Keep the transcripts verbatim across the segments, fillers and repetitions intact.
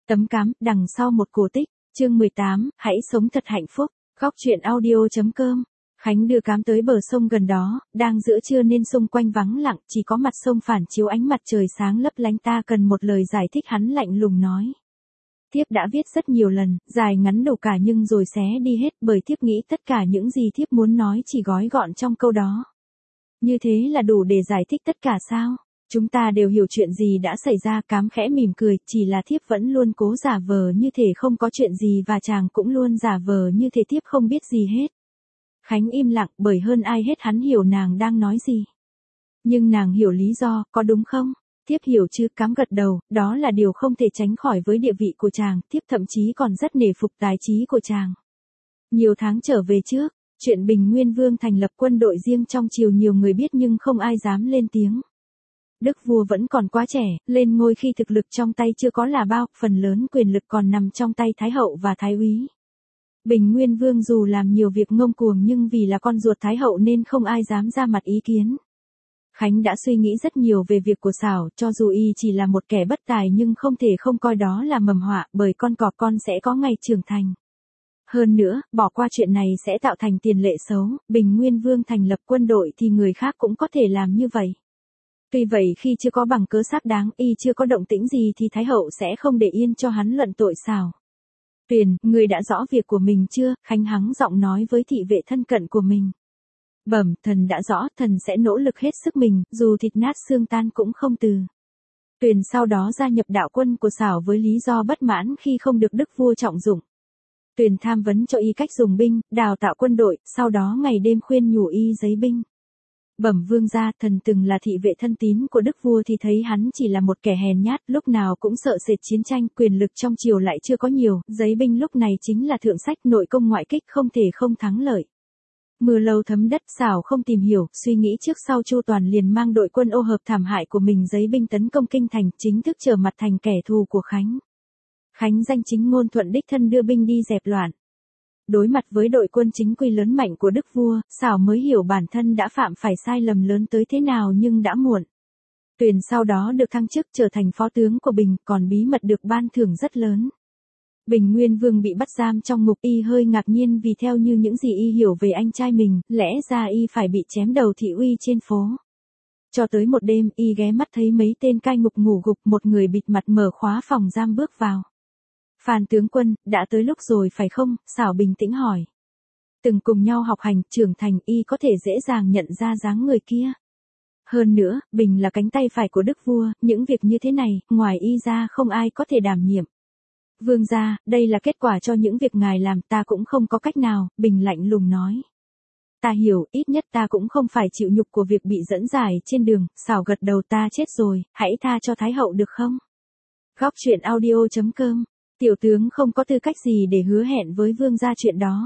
Tấm cám, đằng sau một cổ tích, chương mười tám, hãy sống thật hạnh phúc, góc chuyện audio.com. Khánh đưa cám tới bờ sông gần đó, đang giữa trưa nên xung quanh vắng lặng, chỉ có mặt sông phản chiếu ánh mặt trời sáng lấp lánh. Ta cần một lời giải thích, hắn lạnh lùng nói. Thiếp đã viết rất nhiều lần, dài ngắn đủ cả nhưng rồi xé đi hết, bởi thiếp nghĩ tất cả những gì thiếp muốn nói chỉ gói gọn trong câu đó. Như thế là đủ để giải thích tất cả sao? Chúng ta đều hiểu chuyện gì đã xảy ra. Cám khẽ mỉm cười, chỉ là thiếp vẫn luôn cố giả vờ như thể không có chuyện gì và chàng cũng luôn giả vờ như thể thiếp không biết gì hết. Khánh im lặng, bởi hơn ai hết hắn hiểu nàng đang nói gì. Nhưng nàng hiểu lý do, có đúng không? Thiếp hiểu chứ, Cám gật đầu, đó là điều không thể tránh khỏi với địa vị của chàng, thiếp thậm chí còn rất nể phục tài trí của chàng. Nhiều tháng trở về trước, chuyện Bình Nguyên Vương thành lập quân đội riêng trong triều nhiều người biết nhưng không ai dám lên tiếng. Đức vua vẫn còn quá trẻ, lên ngôi khi thực lực trong tay chưa có là bao, phần lớn quyền lực còn nằm trong tay Thái hậu và Thái úy. Bình Nguyên Vương dù làm nhiều việc ngông cuồng nhưng vì là con ruột Thái hậu nên không ai dám ra mặt ý kiến. Khánh đã suy nghĩ rất nhiều về việc của Sảo, cho dù y chỉ là một kẻ bất tài nhưng không thể không coi đó là mầm họa, bởi con cọp con sẽ có ngày trưởng thành. Hơn nữa, bỏ qua chuyện này sẽ tạo thành tiền lệ xấu, Bình Nguyên Vương thành lập quân đội thì người khác cũng có thể làm như vậy. Tuy vậy khi chưa có bằng cớ xác đáng, y chưa có động tĩnh gì thì Thái hậu sẽ không để yên cho hắn luận tội Sảo. Tuyền, người đã rõ việc của mình chưa? Khánh hắng giọng nói với thị vệ thân cận của mình. Bẩm, thần đã rõ, thần sẽ nỗ lực hết sức mình, dù thịt nát xương tan cũng không từ. Tuyền sau đó gia nhập đạo quân của Sảo với lý do bất mãn khi không được đức vua trọng dụng. Tuyền tham vấn cho y cách dùng binh, đào tạo quân đội, sau đó ngày đêm khuyên nhủ y giấy binh. Bẩm vương gia, thần từng là thị vệ thân tín của đức vua thì thấy hắn chỉ là một kẻ hèn nhát, lúc nào cũng sợ sệt chiến tranh, quyền lực trong triều lại chưa có nhiều, giấy binh lúc này chính là thượng sách, nội công ngoại kích không thể không thắng lợi. Mưa lâu thấm đất, Sảo không tìm hiểu, suy nghĩ trước sau chu toàn liền mang đội quân ô hợp thảm hại của mình giấy binh tấn công kinh thành, chính thức trở mặt thành kẻ thù của Khánh. Khánh danh chính ngôn thuận đích thân đưa binh đi dẹp loạn. Đối mặt với đội quân chính quy lớn mạnh của đức vua, Sảo mới hiểu bản thân đã phạm phải sai lầm lớn tới thế nào nhưng đã muộn. Tuyền sau đó được thăng chức trở thành phó tướng của Bình, còn bí mật được ban thưởng rất lớn. Bình Nguyên Vương bị bắt giam trong ngục, y hơi ngạc nhiên vì theo như những gì y hiểu về anh trai mình, lẽ ra y phải bị chém đầu thị uy trên phố. Cho tới một đêm, y ghé mắt thấy mấy tên cai ngục ngủ gục, một người bịt mặt mở khóa phòng giam bước vào. Phan tướng quân, đã tới lúc rồi phải không? Sảo bình tĩnh hỏi. Từng cùng nhau học hành, trưởng thành, y có thể dễ dàng nhận ra dáng người kia. Hơn nữa, Bình là cánh tay phải của đức vua, những việc như thế này, ngoài y ra không ai có thể đảm nhiệm. Vương gia, đây là kết quả cho những việc ngài làm, ta cũng không có cách nào, Bình lạnh lùng nói. Ta hiểu, ít nhất ta cũng không phải chịu nhục của việc bị dẫn giải trên đường. Sảo gật đầu, ta chết rồi, hãy tha cho Thái hậu được không? Góc chuyện audio.com. Tiểu tướng không có tư cách gì để hứa hẹn với vương gia chuyện đó.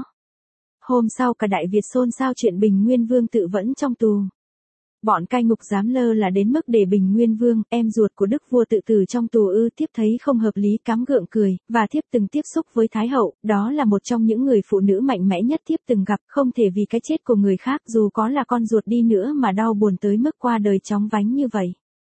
Hôm sau cả Đại Việt xôn xao chuyện Bình Nguyên Vương tự vẫn trong tù. Bọn cai ngục dám lơ là đến mức để Bình Nguyên Vương, em ruột của đức vua tự tử trong tù ư? Thiếp thấy không hợp lý, Cám gượng cười, và thiếp từng tiếp xúc với Thái hậu, đó là một trong những người phụ nữ mạnh mẽ nhất thiếp từng gặp, không thể vì cái chết của người khác dù có là con ruột đi nữa mà đau buồn tới mức qua đời chóng vánh như vậy.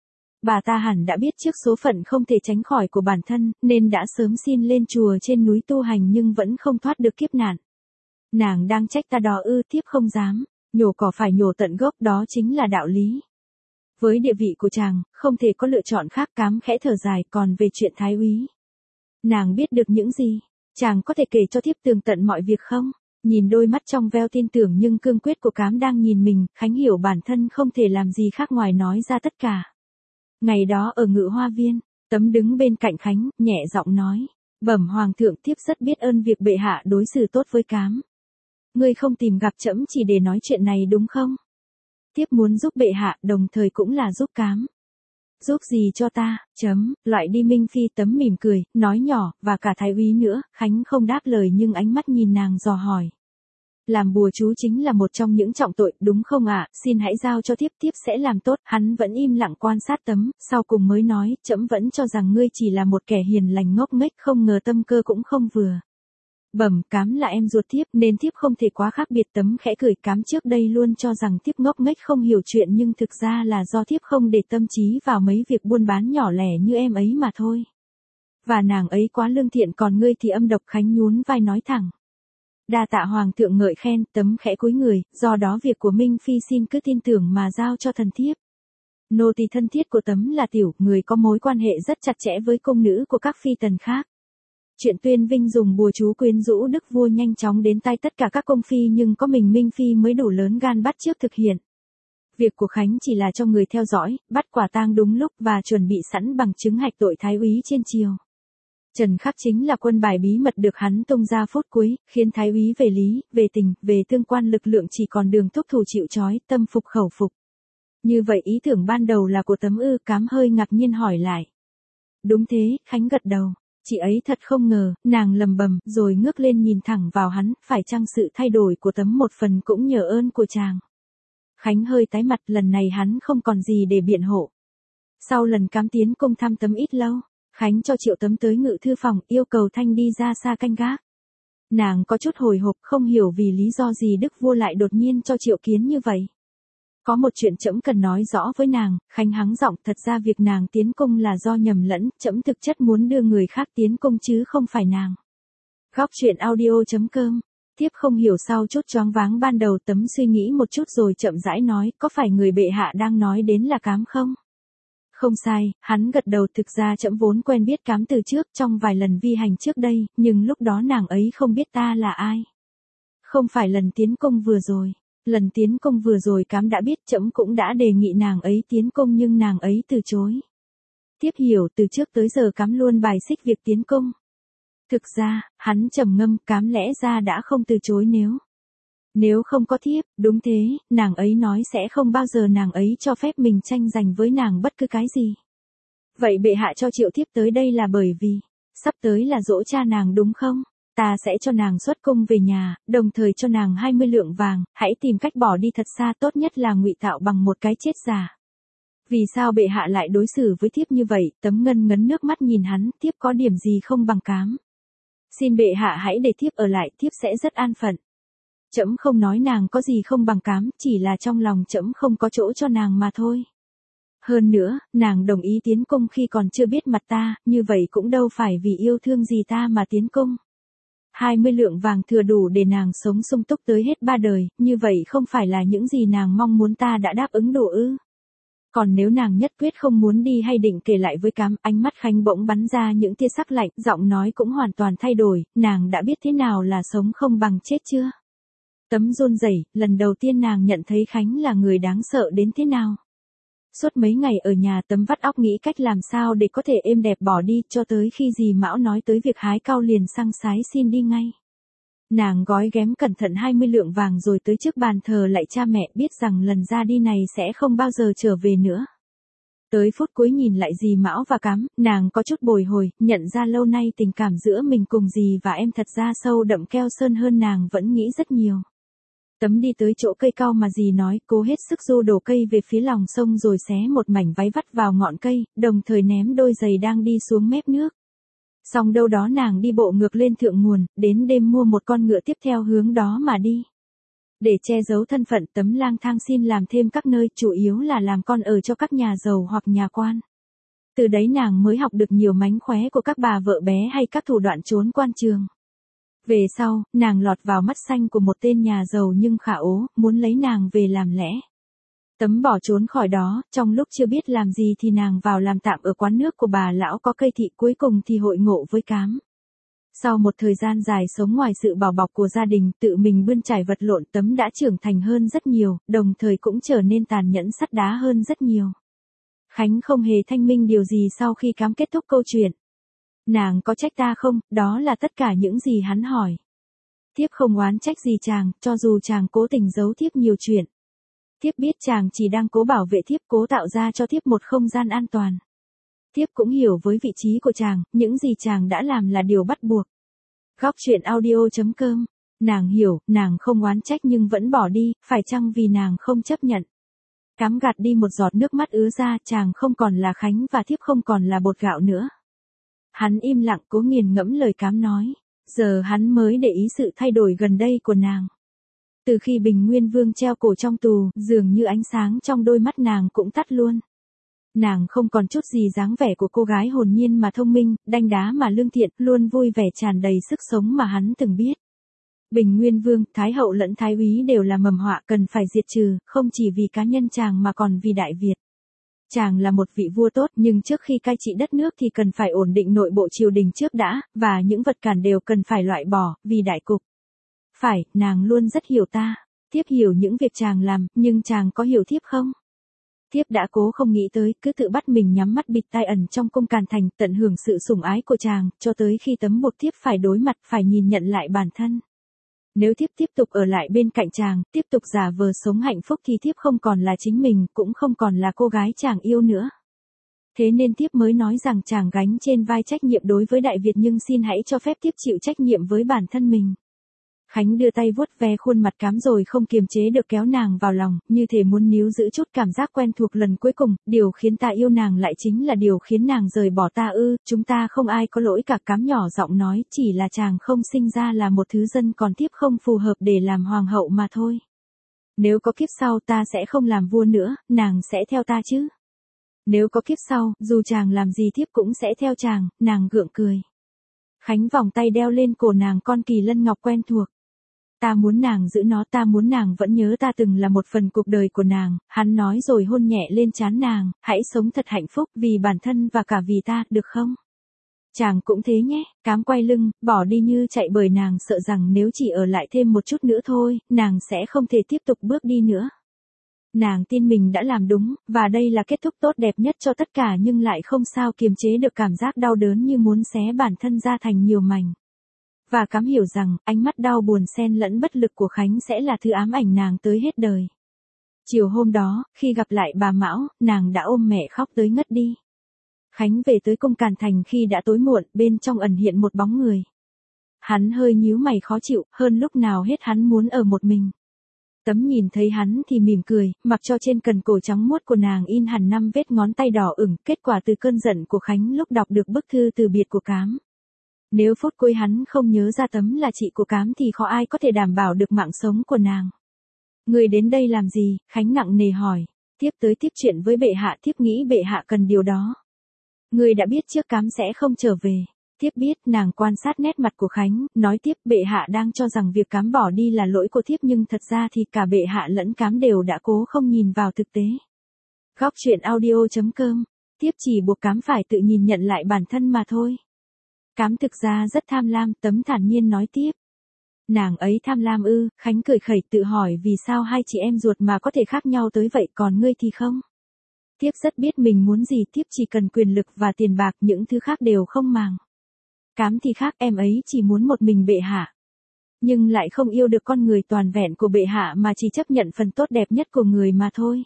Bà ta hẳn đã biết trước số phận không thể tránh khỏi của bản thân, nên đã sớm xin lên chùa trên núi tu hành nhưng vẫn không thoát được kiếp nạn. Nàng đang trách ta đó ư? Thiếp không dám, nhổ cỏ phải nhổ tận gốc, đó chính là đạo lý. Với địa vị của chàng, không thể có lựa chọn khác. Cám khẽ thở dài, còn về chuyện Thái úy. Nàng biết được những gì? Chàng có thể kể cho thiếp tường tận mọi việc không? Nhìn đôi mắt trong veo tin tưởng nhưng cương quyết của Cám đang nhìn mình, Khánh hiểu bản thân không thể làm gì khác ngoài nói ra tất cả. Ngày đó ở Ngự Hoa Viên, Tấm đứng bên cạnh Khánh, nhẹ giọng nói. Bẩm hoàng thượng, thiếp rất biết ơn việc bệ hạ đối xử tốt với Cám. Ngươi không tìm gặp trẫm chỉ để nói chuyện này đúng không? Thiếp muốn giúp bệ hạ, đồng thời cũng là giúp Cám. Giúp gì cho ta? Chấm, loại đi Minh Phi. Tấm mỉm cười, nói nhỏ, và cả Thái úy nữa. Khánh không đáp lời nhưng ánh mắt nhìn nàng dò hỏi. Làm bùa chú chính là một trong những trọng tội, đúng không ạ? Xin hãy giao cho thiếp, thiếp sẽ làm tốt. Hắn vẫn im lặng quan sát Tấm, sau cùng mới nói, trẫm vẫn cho rằng ngươi chỉ là một kẻ hiền lành ngốc nghếch, không ngờ tâm cơ cũng không vừa. Bẩm, Cám là em ruột thiếp nên thiếp không thể quá khác biệt. Tấm khẽ cười, Cám trước đây luôn cho rằng thiếp ngốc nghếch không hiểu chuyện nhưng thực ra là do thiếp không để tâm trí vào mấy việc buôn bán nhỏ lẻ như em ấy mà thôi. Và nàng ấy quá lương thiện còn ngươi thì âm độc. Khánh nhún vai nói thẳng. Đa tạ hoàng thượng ngợi khen. Tấm khẽ cúi người, do đó việc của Minh Phi xin cứ tin tưởng mà giao cho thần thiếp. Nô tỳ thân thiết của Tấm là Tiểu, người có mối quan hệ rất chặt chẽ với công nữ của các phi tần khác. Chuyện Tuyên Vinh dùng bùa chú quyến rũ đức vua nhanh chóng đến tay tất cả các công phi nhưng có mình Minh Phi mới đủ lớn gan bắt chước thực hiện. Việc của Khánh chỉ là cho người theo dõi, bắt quả tang đúng lúc và chuẩn bị sẵn bằng chứng hạch tội thái úy trên triều. Trần Khắc chính là quân bài bí mật được hắn tung ra phút cuối, khiến thái úy về lý, về tình, về tương quan lực lượng chỉ còn đường thúc thủ chịu trói, tâm phục khẩu phục. Như vậy ý tưởng ban đầu là của Tấm ư? Cám hơi ngạc nhiên hỏi lại. Đúng thế, Khánh gật đầu. Chị ấy thật không ngờ, nàng lầm bầm, rồi ngước lên nhìn thẳng vào hắn, phải chăng sự thay đổi của Tấm một phần cũng nhờ ơn của chàng. Khánh hơi tái mặt, lần này hắn không còn gì để biện hộ. Sau lần Cám tiến cung thăm Tấm ít lâu, Khánh cho triệu Tấm tới ngự thư phòng, yêu cầu Thanh đi ra xa canh gác. Nàng có chút hồi hộp, không hiểu vì lý do gì đức vua lại đột nhiên cho triệu kiến như vậy. Có một chuyện trẫm cần nói rõ với nàng. Khánh hắng giọng, thật ra việc nàng tiến cung là do nhầm lẫn, trẫm thực chất muốn đưa người khác tiến cung chứ không phải nàng. Góc truyện audio chấm com. Tiếp không hiểu sau chút choáng váng ban đầu. Tấm suy nghĩ một chút rồi chậm rãi nói, có phải người bệ hạ đang nói đến là Cám không? Không sai, hắn gật đầu. Thực ra trẫm vốn quen biết Cám từ trước trong vài lần vi hành trước đây, nhưng lúc đó nàng ấy không biết ta là ai. Không phải lần tiến cung vừa rồi. Lần tiến công vừa rồi Cám đã biết, trẫm cũng đã đề nghị nàng ấy tiến công nhưng nàng ấy từ chối. Tiếp hiểu, từ trước tới giờ Cám luôn bài xích việc tiến công. Thực ra, hắn trầm ngâm, Cám lẽ ra đã không từ chối nếu. Nếu không có thiếp, đúng thế, nàng ấy nói sẽ không bao giờ nàng ấy cho phép mình tranh giành với nàng bất cứ cái gì. Vậy bệ hạ cho triệu thiếp tới đây là bởi vì, sắp tới là giỗ cha nàng đúng không? Ta sẽ cho nàng xuất cung về nhà, đồng thời cho nàng hai mươi lượng vàng, hãy tìm cách bỏ đi thật xa, tốt nhất là ngụy tạo bằng một cái chết giả. Vì sao bệ hạ lại đối xử với thiếp như vậy? Tấm ngân ngấn nước mắt nhìn hắn, thiếp có điểm gì không bằng Cám. Xin bệ hạ hãy để thiếp ở lại, thiếp sẽ rất an phận. Trẫm không nói nàng có gì không bằng Cám, chỉ là trong lòng trẫm không có chỗ cho nàng mà thôi. Hơn nữa, nàng đồng ý tiến cung khi còn chưa biết mặt ta, như vậy cũng đâu phải vì yêu thương gì ta mà tiến cung. hai mươi lượng vàng thừa đủ để nàng sống sung túc tới hết ba đời, như vậy không phải là những gì nàng mong muốn ta đã đáp ứng đủ ư? Còn nếu nàng nhất quyết không muốn đi hay định kể lại với Cám? Ánh mắt Khánh bỗng bắn ra những tia sắc lạnh, giọng nói cũng hoàn toàn thay đổi, nàng đã biết thế nào là sống không bằng chết chưa? Tấm run rẩy, lần đầu tiên nàng nhận thấy Khánh là người đáng sợ đến thế nào. Suốt mấy ngày ở nhà Tấm vắt óc nghĩ cách làm sao để có thể êm đẹp bỏ đi, cho tới khi dì Mão nói tới việc hái cau liền săng sái xin đi ngay. Nàng gói ghém cẩn thận hai mươi lượng vàng rồi tới trước bàn thờ lạy cha mẹ, biết rằng lần ra đi này sẽ không bao giờ trở về nữa. Tới phút cuối nhìn lại dì Mão và Cám, nàng có chút bồi hồi, nhận ra lâu nay tình cảm giữa mình cùng dì và em thật ra sâu đậm keo sơn hơn nàng vẫn nghĩ rất nhiều. Tấm đi tới chỗ cây cau mà dì nói, cố hết sức du đổ cây về phía lòng sông rồi xé một mảnh váy vắt vào ngọn cây, đồng thời ném đôi giày đang đi xuống mép nước. Xong đâu đó nàng đi bộ ngược lên thượng nguồn, đến đêm mua một con ngựa tiếp theo hướng đó mà đi. Để che giấu thân phận Tấm lang thang xin làm thêm các nơi, chủ yếu là làm con ở cho các nhà giàu hoặc nhà quan. Từ đấy nàng mới học được nhiều mánh khóe của các bà vợ bé hay các thủ đoạn trốn quan trường. Về sau, nàng lọt vào mắt xanh của một tên nhà giàu nhưng khả ố, muốn lấy nàng về làm lẽ. Tấm bỏ trốn khỏi đó, trong lúc chưa biết làm gì thì nàng vào làm tạm ở quán nước của bà lão có cây thị, cuối cùng thì hội ngộ với Cám. Sau một thời gian dài sống ngoài sự bảo bọc của gia đình, tự mình bươn trải vật lộn, Tấm đã trưởng thành hơn rất nhiều, đồng thời cũng trở nên tàn nhẫn sắt đá hơn rất nhiều. Khánh không hề thanh minh điều gì sau khi Cám kết thúc câu chuyện. Nàng có trách ta không? Đó là tất cả những gì hắn hỏi. Thiếp không oán trách gì chàng, cho dù chàng cố tình giấu thiếp nhiều chuyện. Thiếp biết chàng chỉ đang cố bảo vệ thiếp, cố tạo ra cho thiếp một không gian an toàn. Thiếp cũng hiểu với vị trí của chàng, những gì chàng đã làm là điều bắt buộc. Góc truyện audio chấm com. Nàng hiểu, nàng không oán trách nhưng vẫn bỏ đi, phải chăng vì nàng không chấp nhận. Cám gạt đi một giọt nước mắt ứa ra, chàng không còn là Khánh và thiếp không còn là bột gạo nữa. Hắn im lặng cố nghiền ngẫm lời Cám nói. Giờ hắn mới để ý sự thay đổi gần đây của nàng. Từ khi Bình Nguyên Vương treo cổ trong tù, dường như ánh sáng trong đôi mắt nàng cũng tắt luôn. Nàng không còn chút gì dáng vẻ của cô gái hồn nhiên mà thông minh, đanh đá mà lương thiện, luôn vui vẻ tràn đầy sức sống mà hắn từng biết. Bình Nguyên Vương, Thái Hậu lẫn Thái Úy đều là mầm họa cần phải diệt trừ, không chỉ vì cá nhân chàng mà còn vì Đại Việt. Chàng là một vị vua tốt nhưng trước khi cai trị đất nước thì cần phải ổn định nội bộ triều đình trước đã, và những vật cản đều cần phải loại bỏ, vì đại cục. Phải, nàng luôn rất hiểu ta. Thiếp hiểu những việc chàng làm, nhưng chàng có hiểu thiếp không? Thiếp đã cố không nghĩ tới, cứ tự bắt mình nhắm mắt bịt tai ẩn trong cung Càn Thành, tận hưởng sự sủng ái của chàng, cho tới khi tấm buộc thiếp phải đối mặt, phải nhìn nhận lại bản thân. Nếu thiếp tiếp tục ở lại bên cạnh chàng, tiếp tục giả vờ sống hạnh phúc thì thiếp không còn là chính mình, cũng không còn là cô gái chàng yêu nữa. Thế nên thiếp mới nói rằng chàng gánh trên vai trách nhiệm đối với Đại Việt, nhưng xin hãy cho phép thiếp chịu trách nhiệm với bản thân mình. Khánh đưa tay vuốt ve khuôn mặt cám rồi không kiềm chế được kéo nàng vào lòng, như thể muốn níu giữ chút cảm giác quen thuộc lần cuối cùng. Điều khiến ta yêu nàng lại chính là điều khiến nàng rời bỏ ta ư? Chúng ta không ai có lỗi cả, Cám nhỏ giọng nói, chỉ là chàng không sinh ra là một thứ dân, còn thiếp không phù hợp để làm hoàng hậu mà thôi. Nếu có kiếp sau ta sẽ không làm vua nữa, nàng sẽ theo ta chứ? Nếu có kiếp sau, dù chàng làm gì thiếp cũng sẽ theo chàng. Nàng gượng cười. Khánh vòng tay đeo lên cổ nàng con kỳ lân ngọc quen thuộc. Ta muốn nàng giữ nó, ta muốn nàng vẫn nhớ ta từng là một phần cuộc đời của nàng. Hắn nói rồi hôn nhẹ lên trán nàng, hãy sống thật hạnh phúc vì bản thân và cả vì ta, được không? Chàng cũng thế nhé. Cám quay lưng, bỏ đi như chạy, bởi nàng sợ rằng nếu chỉ ở lại thêm một chút nữa thôi, nàng sẽ không thể tiếp tục bước đi nữa. Nàng tin mình đã làm đúng, và đây là kết thúc tốt đẹp nhất cho tất cả, nhưng lại không sao kiềm chế được cảm giác đau đớn như muốn xé bản thân ra thành nhiều mảnh. Và Cám hiểu rằng, ánh mắt đau buồn xen lẫn bất lực của Khánh sẽ là thứ ám ảnh nàng tới hết đời. Chiều hôm đó, khi gặp lại bà Mão, nàng đã ôm mẹ khóc tới ngất đi. Khánh về tới cung Càn Thành khi đã tối muộn, bên trong ẩn hiện một bóng người. Hắn hơi nhíu mày khó chịu, hơn lúc nào hết hắn muốn ở một mình. Tấm nhìn thấy hắn thì mỉm cười, mặc cho trên cần cổ trắng muốt của nàng in hẳn năm vết ngón tay đỏ ửng, kết quả từ cơn giận của Khánh lúc đọc được bức thư từ biệt của Cám. Nếu phút cuối hắn không nhớ ra Tấm là chị của Cám thì khó ai có thể đảm bảo được mạng sống của nàng. Người đến đây làm gì? Khánh nặng nề hỏi. Thiếp tới tiếp chuyện với bệ hạ, thiếp nghĩ bệ hạ cần điều đó. Người đã biết trước Cám sẽ không trở về. Thiếp biết. Nàng quan sát nét mặt của Khánh, nói tiếp, bệ hạ đang cho rằng việc Cám bỏ đi là lỗi của thiếp, nhưng thật ra thì cả bệ hạ lẫn Cám đều đã cố không nhìn vào thực tế. Góc truyện audio chấm com. Thiếp chỉ buộc Cám phải tự nhìn nhận lại bản thân mà thôi. Cám thực ra rất tham lam, Tấm thản nhiên nói tiếp. Nàng ấy tham lam ư? Khánh cười khẩy, tự hỏi vì sao hai chị em ruột mà có thể khác nhau tới vậy, còn ngươi thì không? Thiếp rất biết mình muốn gì, thiếp chỉ cần quyền lực và tiền bạc, những thứ khác đều không màng. Cám thì khác, em ấy chỉ muốn một mình bệ hạ. Nhưng lại không yêu được con người toàn vẹn của bệ hạ mà chỉ chấp nhận phần tốt đẹp nhất của người mà thôi.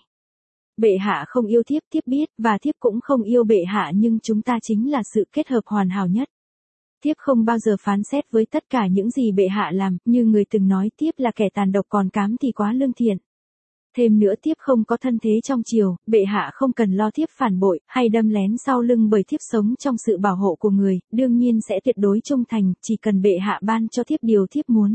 Bệ hạ không yêu thiếp, thiếp biết, và thiếp cũng không yêu bệ hạ, nhưng chúng ta chính là sự kết hợp hoàn hảo nhất. Thiếp không bao giờ phán xét với tất cả những gì bệ hạ làm, như người từng nói thiếp là kẻ tàn độc, còn Cám thì quá lương thiện. Thêm nữa thiếp không có thân thế trong triều, bệ hạ không cần lo thiếp phản bội, hay đâm lén sau lưng, bởi thiếp sống trong sự bảo hộ của người, đương nhiên sẽ tuyệt đối trung thành, chỉ cần bệ hạ ban cho thiếp điều thiếp muốn.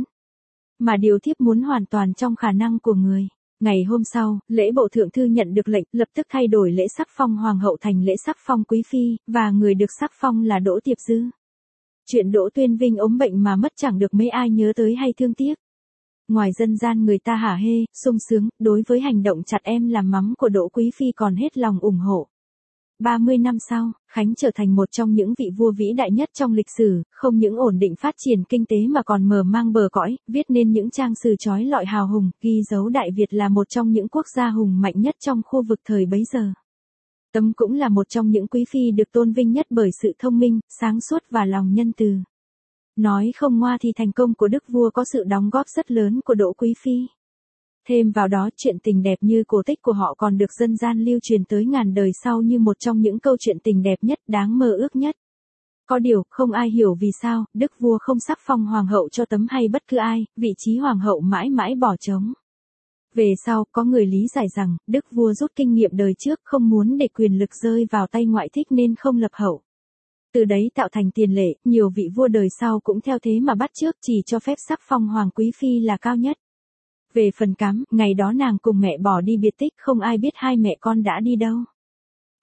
Mà điều thiếp muốn hoàn toàn trong khả năng của người. Ngày hôm sau, lễ bộ thượng thư nhận được lệnh, lập tức thay đổi lễ sắc phong hoàng hậu thành lễ sắc phong quý phi, và người được sắc phong là Đỗ Tiệp Dư. Chuyện Đỗ Tuyên Vinh ốm bệnh mà mất chẳng được mấy ai nhớ tới hay thương tiếc. Ngoài dân gian người ta hả hê, sung sướng, đối với hành động chặt em làm mắm của Đỗ Quý Phi còn hết lòng ủng hộ. ba mươi năm sau, Khánh trở thành một trong những vị vua vĩ đại nhất trong lịch sử, không những ổn định phát triển kinh tế mà còn mở mang bờ cõi, viết nên những trang sử chói lọi hào hùng, ghi dấu Đại Việt là một trong những quốc gia hùng mạnh nhất trong khu vực thời bấy giờ. Tấm cũng là một trong những quý phi được tôn vinh nhất bởi sự thông minh, sáng suốt và lòng nhân từ. Nói không ngoa thì thành công của đức vua có sự đóng góp rất lớn của Đỗ Quý Phi. Thêm vào đó, chuyện tình đẹp như cổ tích của họ còn được dân gian lưu truyền tới ngàn đời sau như một trong những câu chuyện tình đẹp nhất, đáng mơ ước nhất. Có điều, không ai hiểu vì sao, đức vua không sắc phong hoàng hậu cho Tấm hay bất cứ ai, vị trí hoàng hậu mãi mãi bỏ trống. Về sau, có người lý giải rằng, đức vua rút kinh nghiệm đời trước, không muốn để quyền lực rơi vào tay ngoại thích nên không lập hậu. Từ đấy tạo thành tiền lệ, nhiều vị vua đời sau cũng theo thế mà bắt chước, chỉ cho phép sắc phong hoàng quý phi là cao nhất. Về phần Cám, ngày đó nàng cùng mẹ bỏ đi biệt tích, không ai biết hai mẹ con đã đi đâu.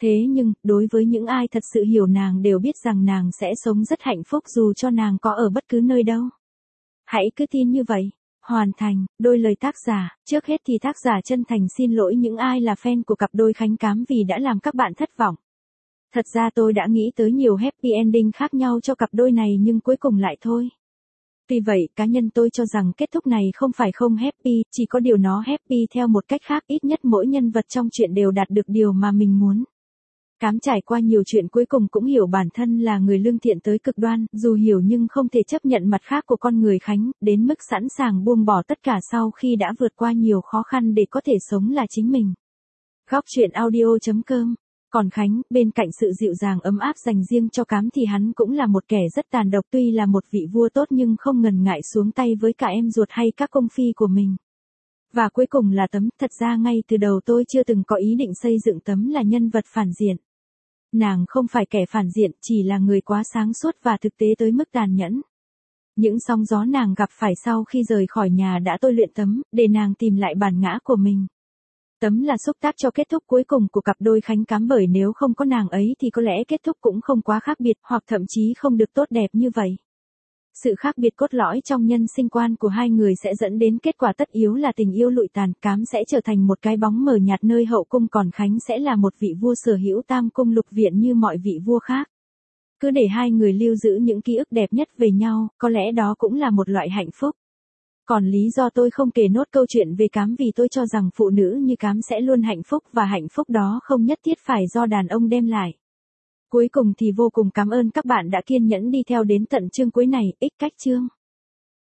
Thế nhưng, đối với những ai thật sự hiểu nàng đều biết rằng nàng sẽ sống rất hạnh phúc dù cho nàng có ở bất cứ nơi đâu. Hãy cứ tin như vậy. Hoàn thành, đôi lời tác giả, trước hết thì tác giả chân thành xin lỗi những ai là fan của cặp đôi Khánh Cám vì đã làm các bạn thất vọng. Thật ra tôi đã nghĩ tới nhiều happy ending khác nhau cho cặp đôi này nhưng cuối cùng lại thôi. Tuy vậy, cá nhân tôi cho rằng kết thúc này không phải không happy, chỉ có điều nó happy theo một cách khác, ít nhất mỗi nhân vật trong chuyện đều đạt được điều mà mình muốn. Cám trải qua nhiều chuyện cuối cùng cũng hiểu bản thân là người lương thiện tới cực đoan, dù hiểu nhưng không thể chấp nhận mặt khác của con người Khánh, đến mức sẵn sàng buông bỏ tất cả sau khi đã vượt qua nhiều khó khăn để có thể sống là chính mình. Góc truyện audio chấm com. Còn Khánh, bên cạnh sự dịu dàng ấm áp dành riêng cho Cám thì hắn cũng là một kẻ rất tàn độc, tuy là một vị vua tốt nhưng không ngần ngại xuống tay với cả em ruột hay các công phi của mình. Và cuối cùng là Tấm, thật ra ngay từ đầu tôi chưa từng có ý định xây dựng Tấm là nhân vật phản diện. Nàng không phải kẻ phản diện, chỉ là người quá sáng suốt và thực tế tới mức tàn nhẫn. Những sóng gió nàng gặp phải sau khi rời khỏi nhà đã tôi luyện Tấm, để nàng tìm lại bản ngã của mình. Tấm là xúc tác cho kết thúc cuối cùng của cặp đôi Khánh Cám, bởi nếu không có nàng ấy thì có lẽ kết thúc cũng không quá khác biệt, hoặc thậm chí không được tốt đẹp như vậy. Sự khác biệt cốt lõi trong nhân sinh quan của hai người sẽ dẫn đến kết quả tất yếu là tình yêu lụi tàn. Cám sẽ trở thành một cái bóng mờ nhạt nơi hậu cung, còn Khánh sẽ là một vị vua sở hữu tam cung lục viện như mọi vị vua khác. Cứ để hai người lưu giữ những ký ức đẹp nhất về nhau, có lẽ đó cũng là một loại hạnh phúc. Còn lý do tôi không kể nốt câu chuyện về Cám vì tôi cho rằng phụ nữ như Cám sẽ luôn hạnh phúc, và hạnh phúc đó không nhất thiết phải do đàn ông đem lại. Cuối cùng thì vô cùng cảm ơn các bạn đã kiên nhẫn đi theo đến tận chương cuối này. Ích cách chương.